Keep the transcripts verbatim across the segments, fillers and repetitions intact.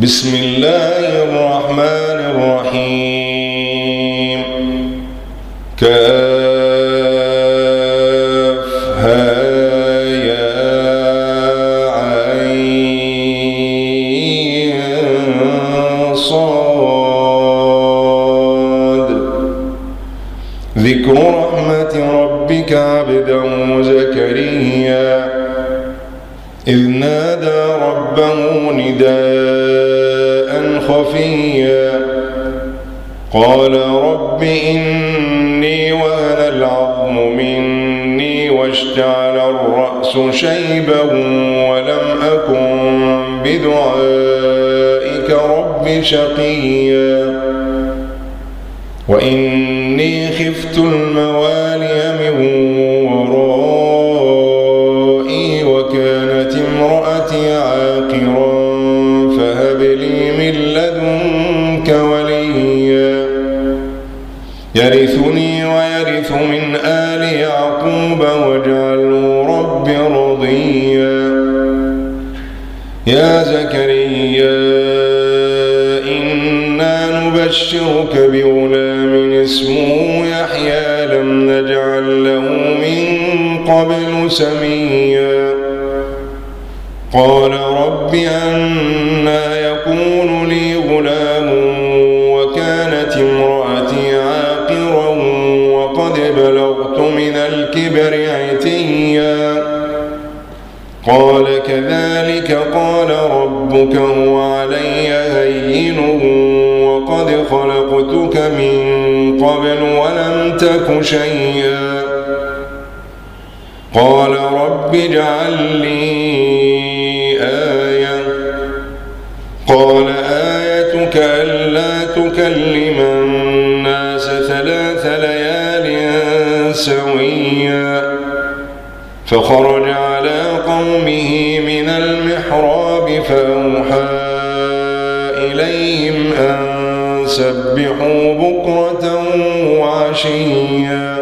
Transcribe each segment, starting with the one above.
بسم الله الرحمن الرحيم. كافها يا عين صاد. ذكر رحمة ربك عبده زكريا إذ نادى ربه نداء خفيا قال رب إني وهن العظم مني واشتعل الرأس شيبا ولم أكن بدعائك رب شقيا وإني خفت الموالي من ورائي وكانت امرأتي عاقرا فهب لي من لدنك وليا يرثني ويرث من آل يعقوب واجعله رب رضيا. يا زكريا إنا نبشرك بغلام اسمه يحيى لم نجعل له من قبل سميا قال رب أنى يكون لي غلام وكانت امرأتي عاقرا وقد بلغت من الكبر عتيا قال كذلك قال ربك هو علي هين وقد خلقتك من قبل ولم تك شيئا قال رب اجعل لي آية قال آيتك ألا تكلم الناس ثلاث ليال سويا فخرج على قومه من المحراب فأوحى إليهم أن سبحوا بكرة وعشيا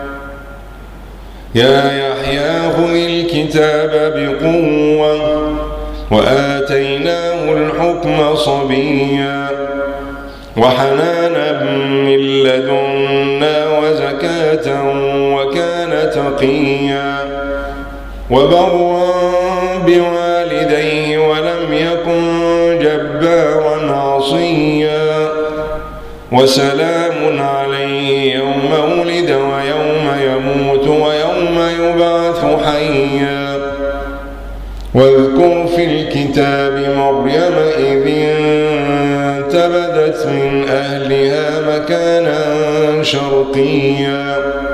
يا يحيى خذ الكتاب بقوة وآتيناه الحكم صبيا وحنانا من لدنا وزكاة وكان تقيا وبرا بوالديه ولم يكن جبارا عصيا وسلام عليه يوم ولد ويوم يموت ويوم يبعث حيا واذكر في الكتاب مريم إذ انتبذت من أهلها مكانا شرقيا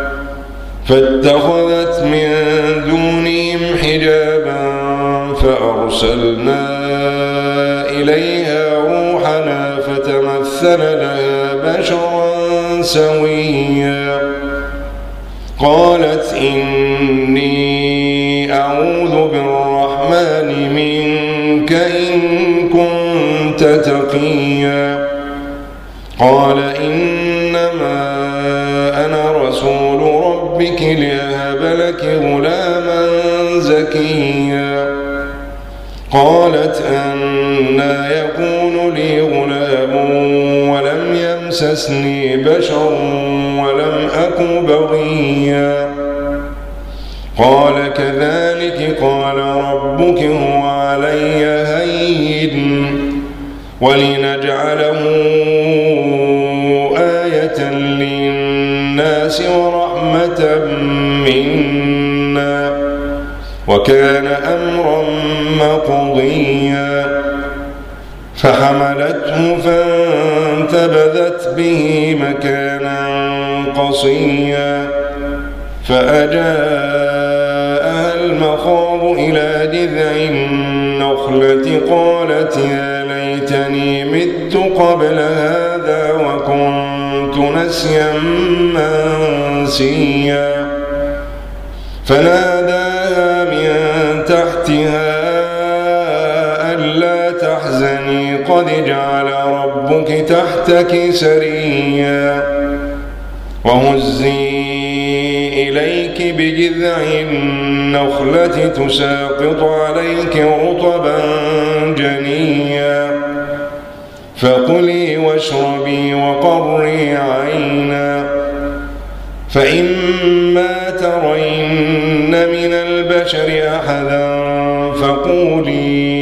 فاتخذت من دونهم حجابا فأرسلنا إليها روحنا فتمثل لها بشرا سويا قالت إني أعوذ بالرحمن منك إن كنت تقيا قال إنما أنا رسول ربك لأهب لك غلاما زكيا قالت أنى يكون لي غلام ولم يمسسني بشر ولم أك بغيا قال كذلك قال ربك هو علي هين ولنجعله آية للناس ورحمة منا وكان أمرا مقضيا فحملته فانتبذت به مكانا قصيا فأجاءها المخاض إلى جذع النخلة قالت يا ليتني مت قبل هذا وكنت نسيا منسيا فناداها من تحتها ألا تحزني قد جعل ربك تحتك سريا وهزي إليك بجذع النخلة تساقط عليك رطبا جنيا فكلي واشربي وقري عينا فإما ترين من البشر أحدا فقولي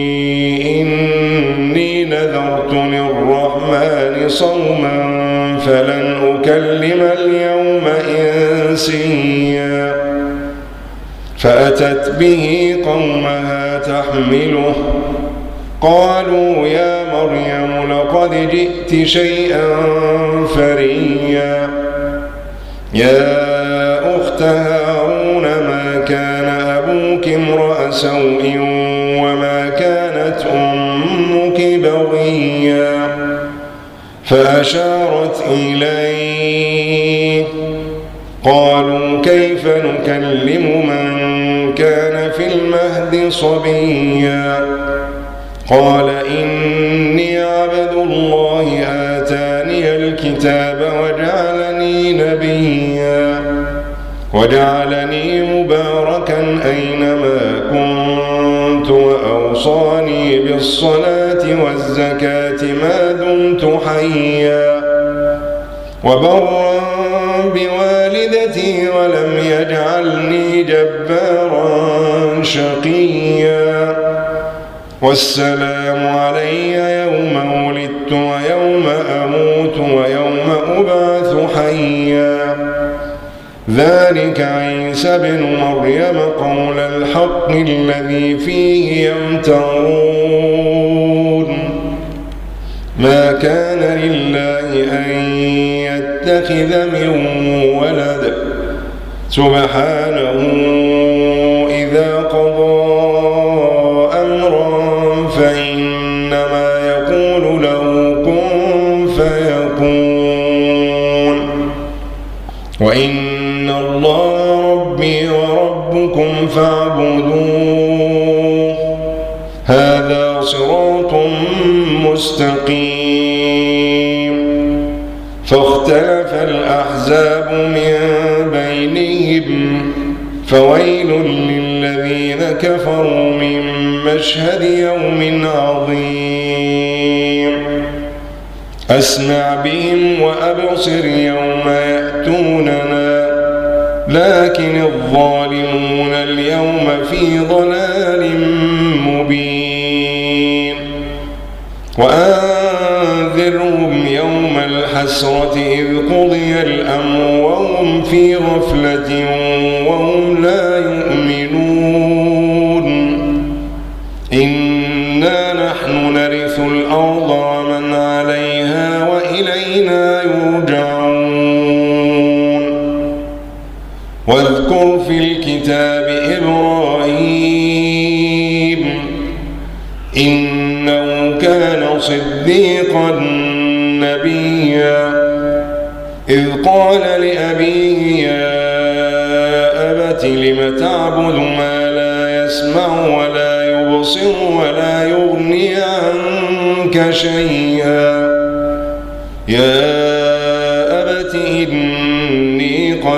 إني نذرت للرحمن صوما فلن أكلم اليوم إنسيا فأتت به قومها تحمله قالوا يا مريم لقد جئت شيئا فريا يا أخت هارون ما كان أبوك امرأ سوء وما كانت أمك بغيا فأشارت إليه قالوا كيف نكلم من كان في المهد صبيا قال إني عبد الله آتاني الكتاب وجعلني نبيا وجعلني مباركا أينما كنت وأوصاني بالصلاة والزكاة ما دمت حيا وبرا بوالدتي ولم يجعلني جبارا شقيا والسلام علي يوم ولدت ويوم أموت ويوم أبعث حيا ذلك عيسى بن مريم قول الحق الذي فيه يمترون ما كان لله أن يتخذ من ولد سبحانه إذا قضى أمرا فإنما يقول له كن فيكون وإن الله ربي وربكم فاعبدوه هذا صراط مستقيم فاختلف الأحزاب من بينهم فويل للذين كفروا من مشهد يوم عظيم أسمع بهم وأبصر يوم يأتوننا لكن الظالمون اليوم في ضلال مبين وأنذرهم يوم الحسرة إذ قضي الأمر وهم في غفلة وهم لا يؤمنون إنا نحن نرث الأرض ومن عليها وإلينا يرجعون واذكر في الكتاب إبراهيم إنه كان صديقا نبيا إذ قال لأبيه يا أبت لم تعبد ما لا يسمع ولا يبصر ولا يغني عنك شيئا يا أبت إني قد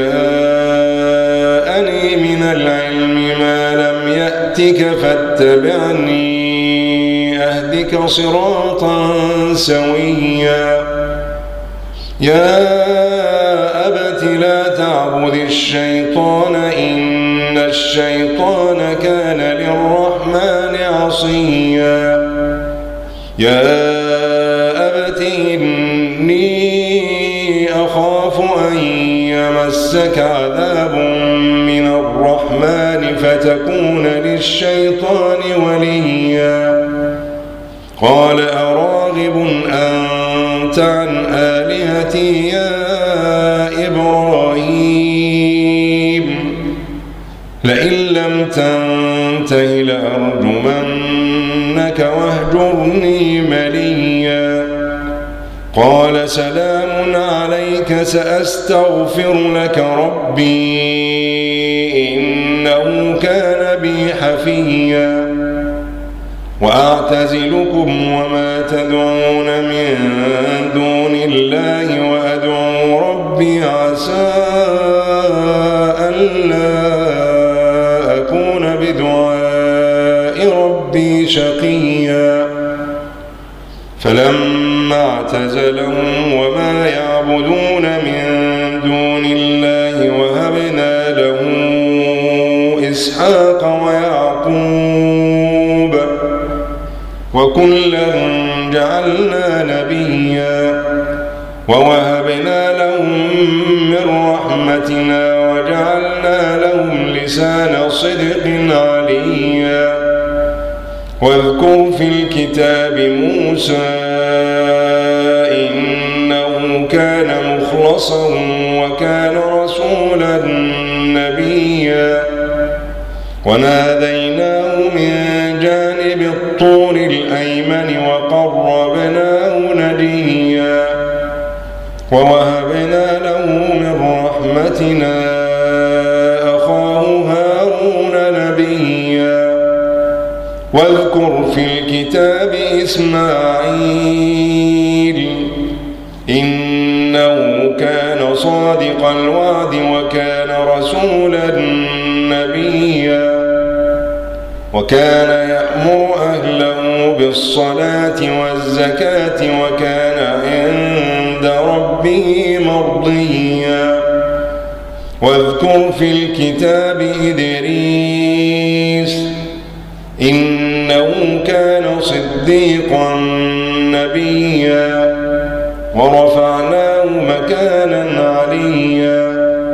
جاءني من العلم ما لم يأتك فاتبعني أهدك صراطا سويا يا أبت لا تعبد الشيطان إن الشيطان كان للرحمن عصيا يا أبت إني أخاف أن يمسك عذاب من الرحمن فتكون للشيطان وليا قال أراغب أنت عن آلهتي يا إبراهيم لئن لم تنته لأرجمنك واهجرني مليا قال سلام عليك سأستغفر لك ربي إنه كان بي حفيا وأعتزلكم وما تدعون من دون الله وأدعو ربي عسى ألا أكون بدعاء ربي شقيا فلما اعتزلهم وما يعبدون من دون الله وهبنا له إسحاق ويعقوب وكلا جعلنا نبيا ووهبنا لهم من رحمتنا وجعلنا لهم لسان صدق عليا واذكر في الكتاب موسى إنه كان مخلصا وكان رسولا نبيا وناديناه من جانب الطور الأيمن وقربناه نجيا ووهبنا له من رحمتنا أخاه هارون نبيا واذكر في الكتاب إسماعيل إنه كان صادق الوعد وكان رسولا نبيا وكان يأمر أهله بالصلاة والزكاة وكان عند ربه مرضيا واذكر في الكتاب إدريس إنه كان صديقا نبيا ورفعناه مكانا عليا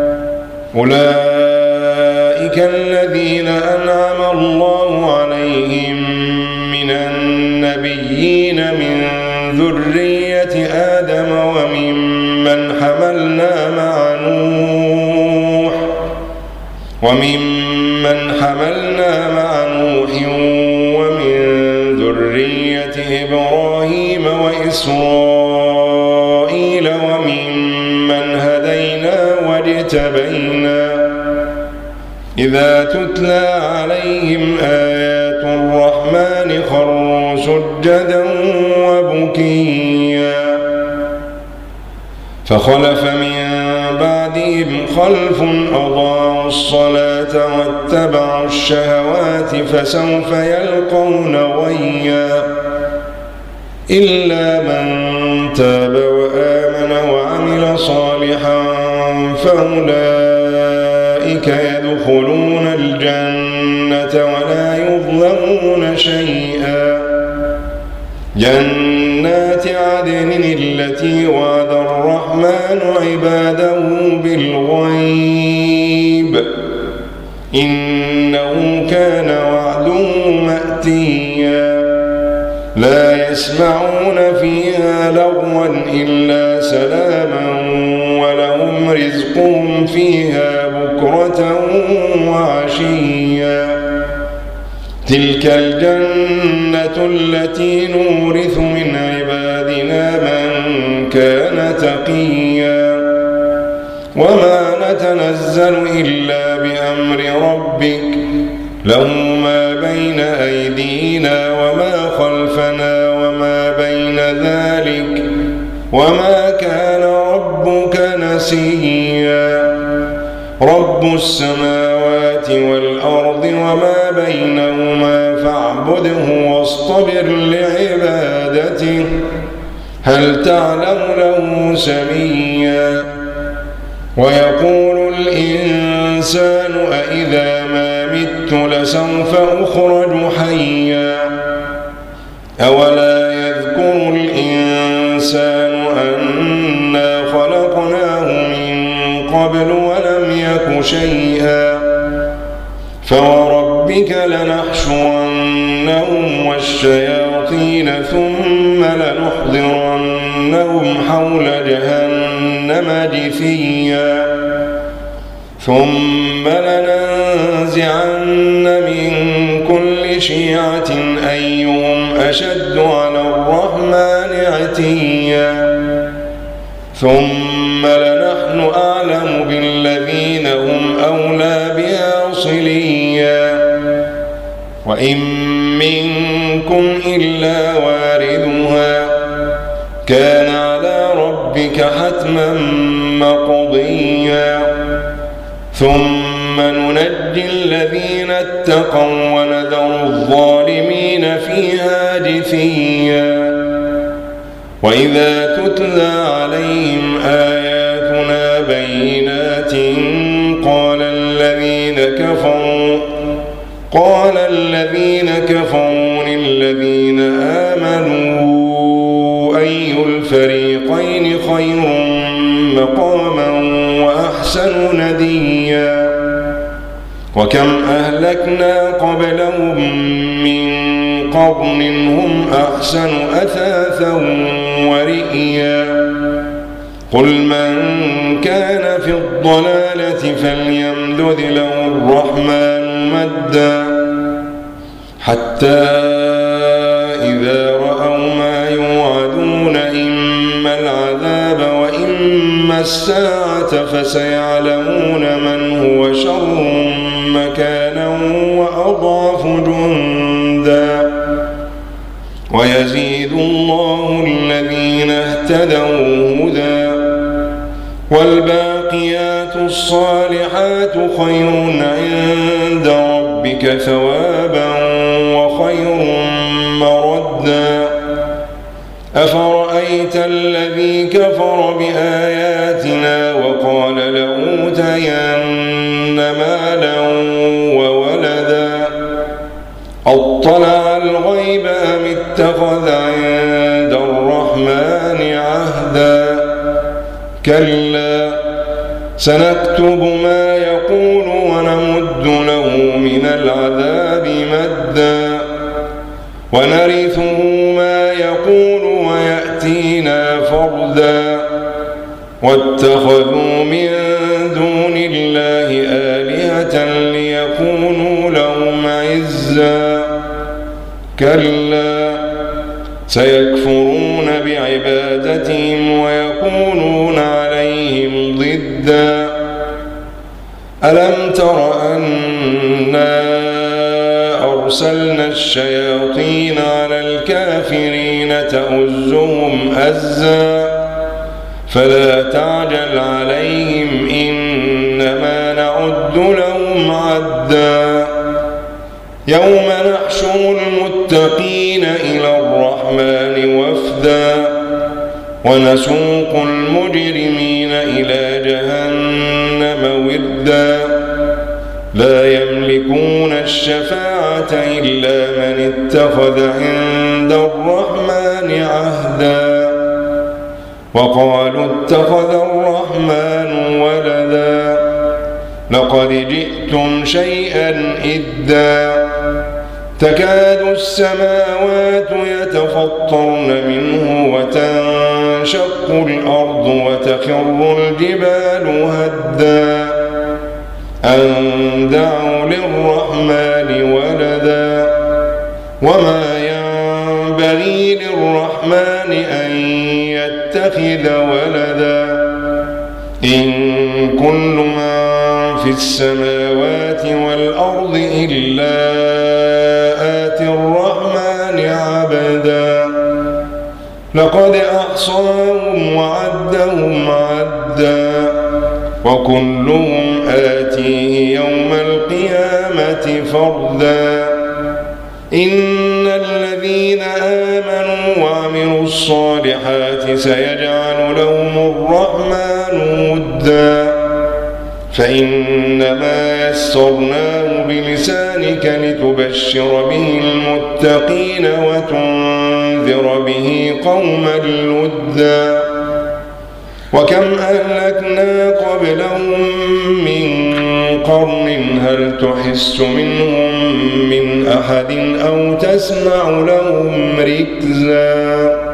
أولئك الذين أنعم الله عليهم من النبيين من ذرية آدم وممن حملنا مع نوح وممن حملنا مع نوح ومن ذرية إبراهيم وإسرائيل وممن هدينا واجتبينا إذا تتلى عليهم آيات الرحمن خروا سجدا وبكيا فخلف من بعدهم خلف أضاعوا الصلاة واتبعوا الشهوات فسوف يلقون غيا إلا من تاب وآمن وعمل صالحا فأولئك يدخلون الجنة ولا يظلمون شيئا جنات عدن التي وعد الرحمن عباده بالغيب إنه كان وعده مأتيا لا يسمعون فيها لغوا إلا سلاما ولهم رزقهم فيها بكرة وعشيا تلك الجنة التي نورث من عبادنا من كان تقيا وما نتنزل إلا بأمر ربك له ما بين أيدينا وما خلفنا وما بين ذلك وما كان ربك نسيا رب السماوات والأرض وما بينهما فاعبده واصطبر لعبادته هل تعلم له سميا ويقول الإنسان أإذا ما مت لسوف أخرج حيا أولا يذكر الإنسان أنا خلقناه من قبل ولم يك شيئا فوربك لنحشرنهم والشياطين ثم لنحضرنهم حول جهنم جثيا ثم لننزعن من كل شيعة أيهم أشد على الرحمن عتيا ثم لنحن أعلم بالذين هم أولى بها صليا وإن منكم إلا واردها كان على ربك حتما مقضيا ثم ننجي الذين اتقوا ونذر الظالمين فيها جثيا وإذا تتلى عليهم آياتنا بينات قال الذين كفروا قال الذين كفروا للذين آمنوا أي الفريقين خير مقاما وأحسن نديا وكم أهلكنا قبلهم من قرن هم أحسن أثاثا ورئيا قل من كان في الضلالة فليمدد له الرحمن مدا حتى إذا رأوا ما يوعدون إما العذاب وإما الساعة فسيعلمون من هو شر مكانا وأضعف جندا ويزيد الله الذين اهتدوا هدى والباقيات الصالحات خير عند ربك ثوابا وخير مردا أفرأيت الذي كفر بآياتنا وقال لأوتين مالا وولدا أطلع الغيب أم اتخذ عند الرحمن عهدا كلا سنكتب ما يقول ونمد له من العذاب مدا ونرثه ما يقول ويأتينا فردا واتخذوا من دون الله آلهة ليكونوا لهم عزا كلا سيكفرون بعبادتهم ويكونون عليهم ضدا ألم تر أنا أرسلنا الشياطين على الكافرين تؤزهم أزا فلا تعجل عليهم إنما نعد لهم عدا يوم نحشر المتقين إلى الرحمن وفدا ونسوق المجرمين إلى جهنم وردا لا يملكون الشفاعة إلا من اتخذ عند الرحمن عهدا وقالوا اتخذ الرحمن ولدا لقد جئتم شيئا إدا تكاد السماوات يتفطرن منه وتنشق الأرض وتخر الجبال هدا أن دعوا للرحمن ولدا وما ينبغي للرحمن أن يتخذ ولدا إن كل من في السماوات والأرض إلا آتي الرحمن عبدا لقد أحصاهم وعدهم عدا وكلهم آتيه يوم القيامة فردا إن الذين آمنوا وعملوا الصالحات سيجعل لهم الرحمن ودا فإنما يسرناه بلسانك لتبشر به المتقين وتنذر به قوما لدا وكم أهلكنا قبلهم من قرن هل تحس منهم من أحد أو تسمع لهم ركزا